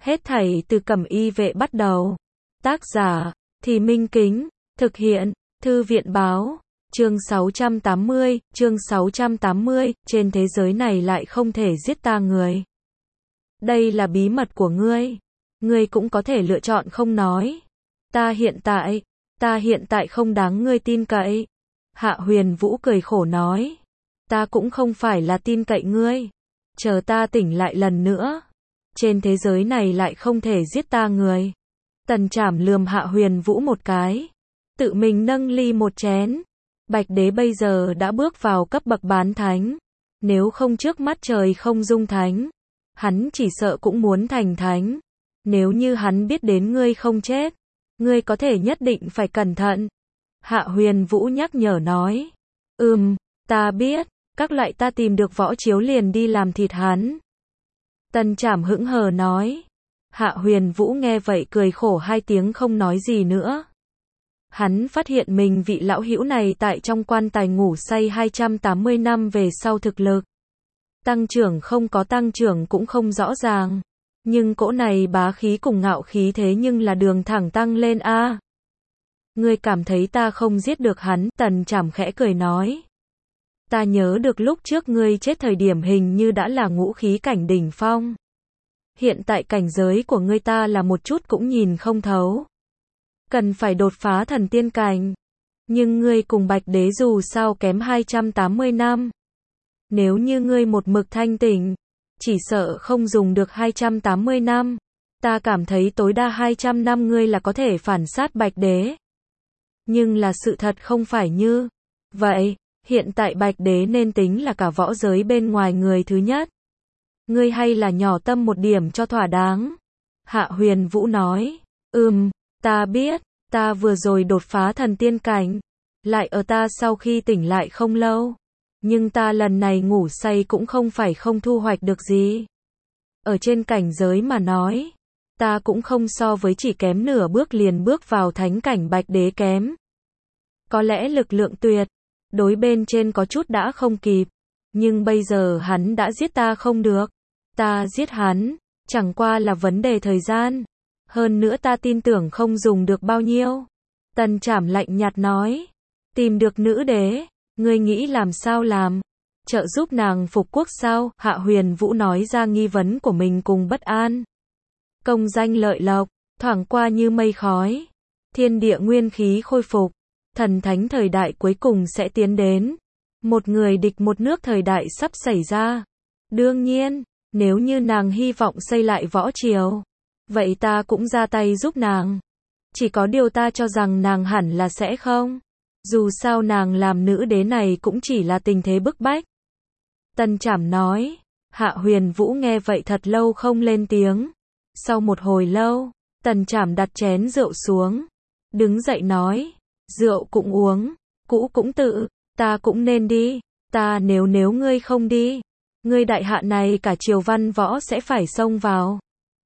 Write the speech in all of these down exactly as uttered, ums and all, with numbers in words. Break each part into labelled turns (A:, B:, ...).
A: Hết thảy từ Cẩm Y Vệ bắt đầu. Tác giả, Thì Minh Kính, thực hiện, Thư viện Báo, chương sáu trăm tám mươi, chương sáu trăm tám mươi, trên thế giới này lại không thể giết ta người. Đây là bí mật của ngươi. Ngươi cũng có thể lựa chọn không nói. Ta hiện tại, ta hiện tại không đáng ngươi tin cậy. Hạ Huyền Vũ cười khổ nói. Ta cũng không phải là tin cậy ngươi. Chờ ta tỉnh lại lần nữa. Trên thế giới này lại không thể giết ta người. Tần Trảm lườm Hạ Huyền Vũ một cái. Tự mình nâng ly một chén. Bạch Đế bây giờ đã bước vào cấp bậc bán thánh. Nếu không trước mắt trời không dung thánh, hắn chỉ sợ cũng muốn thành thánh. Nếu như hắn biết đến ngươi không chết, ngươi có thể nhất định phải cẩn thận. Hạ Huyền Vũ nhắc nhở nói. Ừm, ta biết, các loại ta tìm được võ chiếu liền đi làm thịt hắn. Tần Trảm hững hờ nói. Hạ Huyền Vũ nghe vậy cười khổ hai tiếng không nói gì nữa. Hắn phát hiện mình vị lão hữu này tại trong quan tài ngủ say hai trăm tám mươi năm về sau thực lực tăng trưởng không có tăng trưởng cũng không rõ ràng. Nhưng cỗ này bá khí cùng ngạo khí thế nhưng là đường thẳng tăng lên a. À. Ngươi cảm thấy ta không giết được hắn, Tần Trảm khẽ cười nói. Ta nhớ được lúc trước ngươi chết thời điểm hình như đã là ngũ khí cảnh đỉnh phong. Hiện tại cảnh giới của ngươi ta là một chút cũng nhìn không thấu. Cần phải đột phá thần tiên cảnh. Nhưng ngươi cùng Bạch Đế dù sao kém hai trăm tám mươi năm. Nếu như ngươi một mực thanh tỉnh, chỉ sợ không dùng được hai trăm tám mươi năm. Ta cảm thấy tối đa hai trăm năm ngươi là có thể phản sát Bạch Đế. Nhưng là sự thật không phải như vậy. Hiện tại Bạch Đế nên tính là cả võ giới bên ngoài người thứ nhất. Ngươi hay là nhỏ tâm một điểm cho thỏa đáng. Hạ Huyền Vũ nói. Ừm, ta biết, ta vừa rồi đột phá thần tiên cảnh. Lại ở ta sau khi tỉnh lại không lâu. Nhưng ta lần này ngủ say cũng không phải không thu hoạch được gì. Ở trên cảnh giới mà nói, ta cũng không so với chỉ kém nửa bước liền bước vào thánh cảnh Bạch Đế kém. Có lẽ lực lượng tuyệt đối bên trên có chút đã không kịp. Nhưng bây giờ hắn đã giết ta không được. Ta giết hắn, chẳng qua là vấn đề thời gian. Hơn nữa ta tin tưởng không dùng được bao nhiêu. Tần Trảm lạnh nhạt nói. Tìm được nữ đế, ngươi nghĩ làm sao làm? Trợ giúp nàng phục quốc sao? Hạ Huyền Vũ nói ra nghi vấn của mình cùng bất an. Công danh lợi lộc, thoảng qua như mây khói. Thiên địa nguyên khí khôi phục. Thần thánh thời đại cuối cùng sẽ tiến đến. Một người địch một nước thời đại sắp xảy ra. Đương nhiên, nếu như nàng hy vọng xây lại võ triều, vậy ta cũng ra tay giúp nàng. Chỉ có điều ta cho rằng nàng hẳn là sẽ không. Dù sao nàng làm nữ đế này cũng chỉ là tình thế bức bách. Tần Trảm nói. Hạ Huyền Vũ nghe vậy thật lâu không lên tiếng. Sau một hồi lâu, Tần Trảm đặt chén rượu xuống. Đứng dậy nói. Rượu cũng uống, cũ cũng tự, ta cũng nên đi. Ta nếu nếu ngươi không đi, ngươi đại hạ này cả triều văn võ sẽ phải xông vào.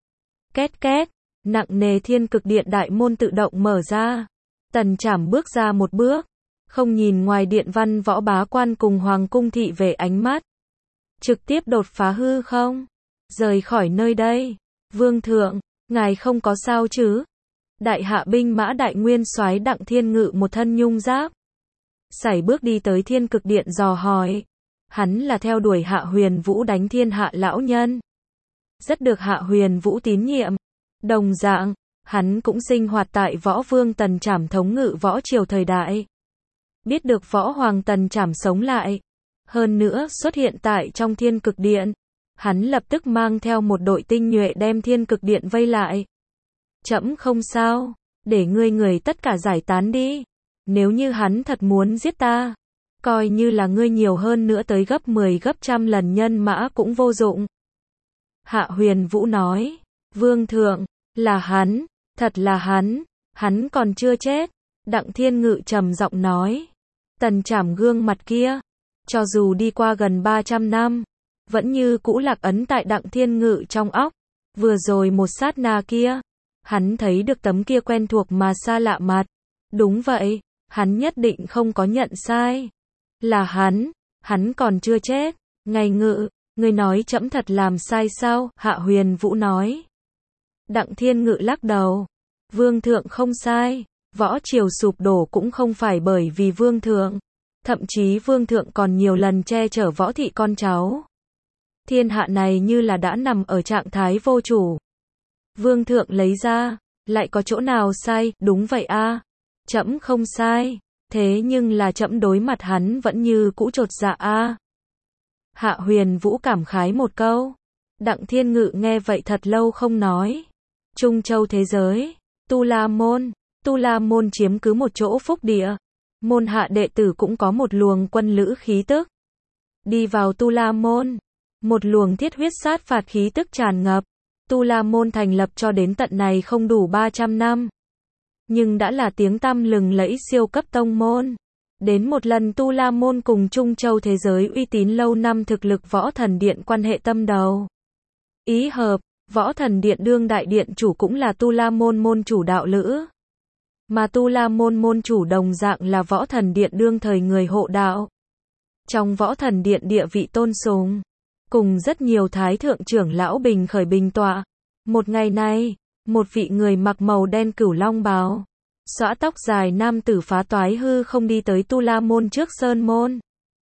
A: Két két, nặng nề thiên cực điện đại môn tự động mở ra. Tần Trảm bước ra một bước, không nhìn ngoài điện văn võ bá quan cùng hoàng cung thị vệ ánh mắt. Trực tiếp đột phá hư không? Rời khỏi nơi đây. Vương thượng, ngài không có sao chứ? Đại hạ binh mã đại nguyên soái Đặng Thiên Ngự một thân nhung giáp. Sải bước đi tới thiên cực điện dò hỏi. Hắn là theo đuổi Hạ Huyền Vũ đánh thiên hạ lão nhân. Rất được Hạ Huyền Vũ tín nhiệm. Đồng dạng, hắn cũng sinh hoạt tại võ vương Tần Trảm thống ngự võ triều thời đại. Biết được võ hoàng Tần Trảm sống lại. Hơn nữa xuất hiện tại trong thiên cực điện. Hắn lập tức mang theo một đội tinh nhuệ đem thiên cực điện vây lại. Trẫm không sao, để ngươi người tất cả giải tán đi. Nếu như hắn thật muốn giết ta, coi như là ngươi nhiều hơn nữa tới gấp mười gấp trăm lần nhân mã cũng vô dụng. Hạ Huyền Vũ nói. Vương thượng, là hắn, thật là hắn, hắn còn chưa chết. Đặng Thiên Ngự trầm giọng nói. Tần Trảm gương mặt kia, cho dù đi qua gần ba trăm năm, vẫn như cũ lạc ấn tại Đặng Thiên Ngự trong óc. Vừa rồi một sát na kia, hắn thấy được tấm kia quen thuộc mà xa lạ mặt. Đúng vậy, hắn nhất định không có nhận sai. Là hắn, hắn còn chưa chết. Ngài Ngự, ngươi nói trẫm thật làm sai sao? Hạ Huyền Vũ nói. Đặng Thiên Ngự lắc đầu. Vương thượng không sai, võ triều sụp đổ cũng không phải bởi vì vương thượng. Thậm chí vương thượng còn nhiều lần che chở võ thị con cháu. Thiên hạ này như là đã nằm ở trạng thái vô chủ. Vương thượng lấy ra, lại có chỗ nào sai, đúng vậy a, trẫm không sai, thế nhưng là trẫm đối mặt hắn vẫn như cũ chột dạ a. Hạ Huyền Vũ cảm khái một câu. Đặng Thiên Ngự nghe vậy thật lâu không nói. Trung Châu thế giới, Tu La Môn, Tu La Môn chiếm cứ một chỗ phúc địa. Môn hạ đệ tử cũng có một luồng quân lữ khí tức. Đi vào Tu La Môn, một luồng thiết huyết sát phạt khí tức tràn ngập. Tu La Môn thành lập cho đến tận này không đủ ba trăm năm. Nhưng đã là tiếng tăm lừng lẫy siêu cấp tông môn. Đến một lần Tu La Môn cùng Trung Châu thế giới uy tín lâu năm thực lực Võ Thần Điện quan hệ tâm đầu. Ý hợp, Võ Thần Điện đương đại điện chủ cũng là Tu La Môn môn chủ đạo lữ. Mà Tu La Môn môn chủ đồng dạng là Võ Thần Điện đương thời người hộ đạo. Trong Võ Thần Điện địa vị tôn sùng, cùng rất nhiều thái thượng trưởng lão bình khởi bình tọa. Một ngày này, một vị người mặc màu đen cửu long bào, xõa tóc dài nam tử phá toái hư không đi tới Tu La Môn trước sơn môn.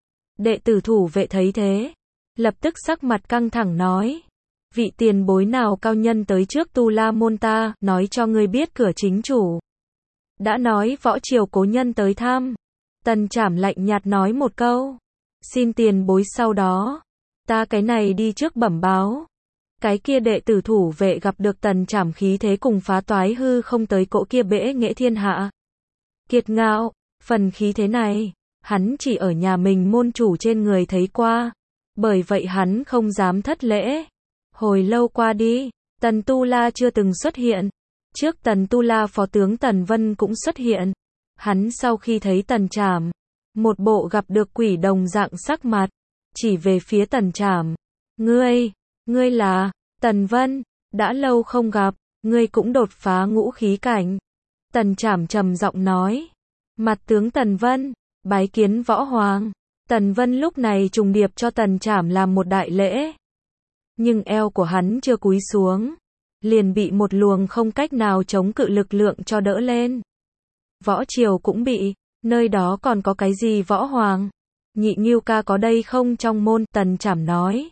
A: Đệ tử thủ vệ thấy thế, lập tức sắc mặt căng thẳng nói: vị tiền bối nào cao nhân tới trước Tu La Môn ta, nói cho ngươi biết cửa chính chủ. Đã nói võ triều cố nhân tới thăm. Tần Trảm lạnh nhạt nói một câu. Xin tiền bối sau đó. Ta cái này đi trước bẩm báo. Cái kia đệ tử thủ vệ gặp được Tần Trảm khí thế cùng phá toái hư không tới cỗ kia bẽ nghệ thiên hạ. Kiệt ngạo, phần khí thế này, hắn chỉ ở nhà mình môn chủ trên người thấy qua. Bởi vậy hắn không dám thất lễ. Hồi lâu qua đi, Tần Tu La chưa từng xuất hiện. Trước Tần Tu La phó tướng Tần Vân cũng xuất hiện. Hắn sau khi thấy Tần Trảm, một bộ gặp được quỷ đồng dạng sắc mặt, chỉ về phía Tần Trảm. Ngươi, ngươi là, Tần Vân, đã lâu không gặp, ngươi cũng đột phá ngũ khí cảnh. Tần Trảm trầm giọng nói. Mặt tướng Tần Vân, bái kiến võ hoàng. Tần Vân lúc này trùng điệp cho Tần Trảm làm một đại lễ. Nhưng eo của hắn chưa cúi xuống, liền bị một luồng không cách nào chống cự lực lượng cho đỡ lên. Võ triều cũng bị, nơi đó còn có cái gì võ hoàng? Nhị Ngưu ca có đây không trong môn? Tần Trảm nói.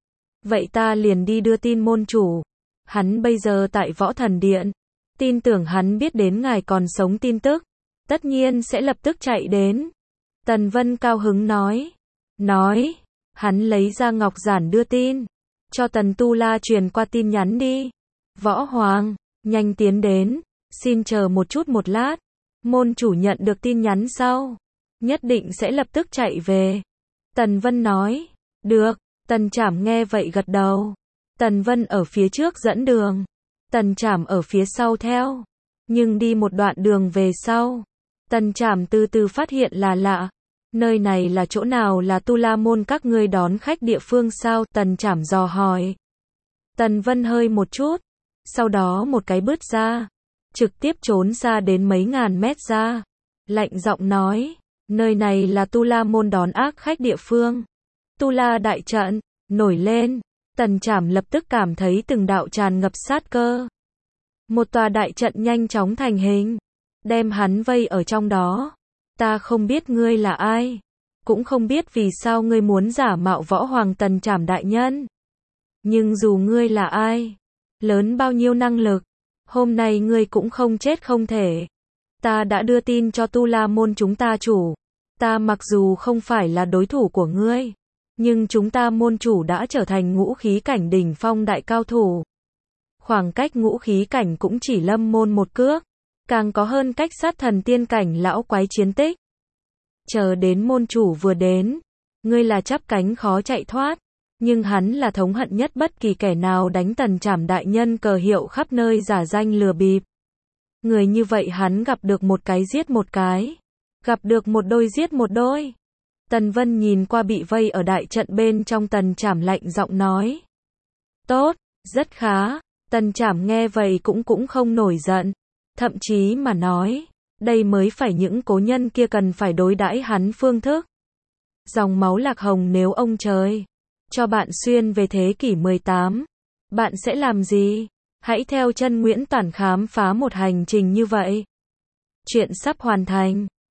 A: Vậy ta liền đi đưa tin môn chủ. Hắn bây giờ tại Võ Thần Điện. Tin tưởng hắn biết đến ngài còn sống tin tức. Tất nhiên sẽ lập tức chạy đến. Tần Vân cao hứng nói. Nói. Hắn lấy ra ngọc giản đưa tin. Cho Tần Tu La truyền qua tin nhắn đi. Võ Hoàng, nhanh tiến đến. Xin chờ một chút một lát. Môn chủ nhận được tin nhắn sau, nhất định sẽ lập tức chạy về. Tần Vân nói. Được. Tần Trảm nghe vậy gật đầu. Tần Vân ở phía trước dẫn đường. Tần Trảm ở phía sau theo. Nhưng đi một đoạn đường về sau, Tần Trảm từ từ phát hiện là lạ. Nơi này là chỗ nào, là Tu La Môn các ngươi đón khách địa phương sao? Tần Trảm dò hỏi. Tần Vân hơi một chút, sau đó một cái bứt ra, trực tiếp trốn ra đến mấy ngàn mét ra. Lạnh giọng nói, nơi này là Tu La Môn đón ác khách địa phương. Tu La đại trận nổi lên. Tần Trảm lập tức cảm thấy từng đạo tràn ngập sát cơ. Một tòa đại trận nhanh chóng thành hình, đem hắn vây ở trong đó. Ta không biết ngươi là ai, cũng không biết vì sao ngươi muốn giả mạo võ hoàng. Tần Trảm đại nhân. Nhưng dù ngươi là ai, lớn bao nhiêu năng lực, hôm nay ngươi cũng không chết không thể. Ta đã đưa tin cho Tu La Môn chúng ta chủ. Ta mặc dù không phải là đối thủ của ngươi, nhưng chúng ta môn chủ đã trở thành ngũ khí cảnh đỉnh phong đại cao thủ. Khoảng cách ngũ khí cảnh cũng chỉ lâm môn một cước, càng có hơn cách sát thần tiên cảnh lão quái chiến tích. Chờ đến môn chủ vừa đến, ngươi là chắp cánh khó chạy thoát, nhưng hắn là thống hận nhất bất kỳ kẻ nào đánh Tần Trảm đại nhân cờ hiệu khắp nơi giả danh lừa bịp. Người như vậy hắn gặp được một cái giết một cái, gặp được một đôi giết một đôi. Tần Vân nhìn qua bị vây ở đại trận bên trong Tần Trảm lạnh giọng nói. Tốt, rất khá. Tần Trảm nghe vậy cũng cũng không nổi giận. Thậm chí mà nói, đây mới phải những cố nhân kia cần phải đối đãi hắn phương thức. Dòng máu lạc hồng, nếu ông trời cho bạn xuyên về thế kỷ mười tám, bạn sẽ làm gì? Hãy theo chân Nguyễn Toản khám phá một hành trình như vậy. Chuyện sắp hoàn thành.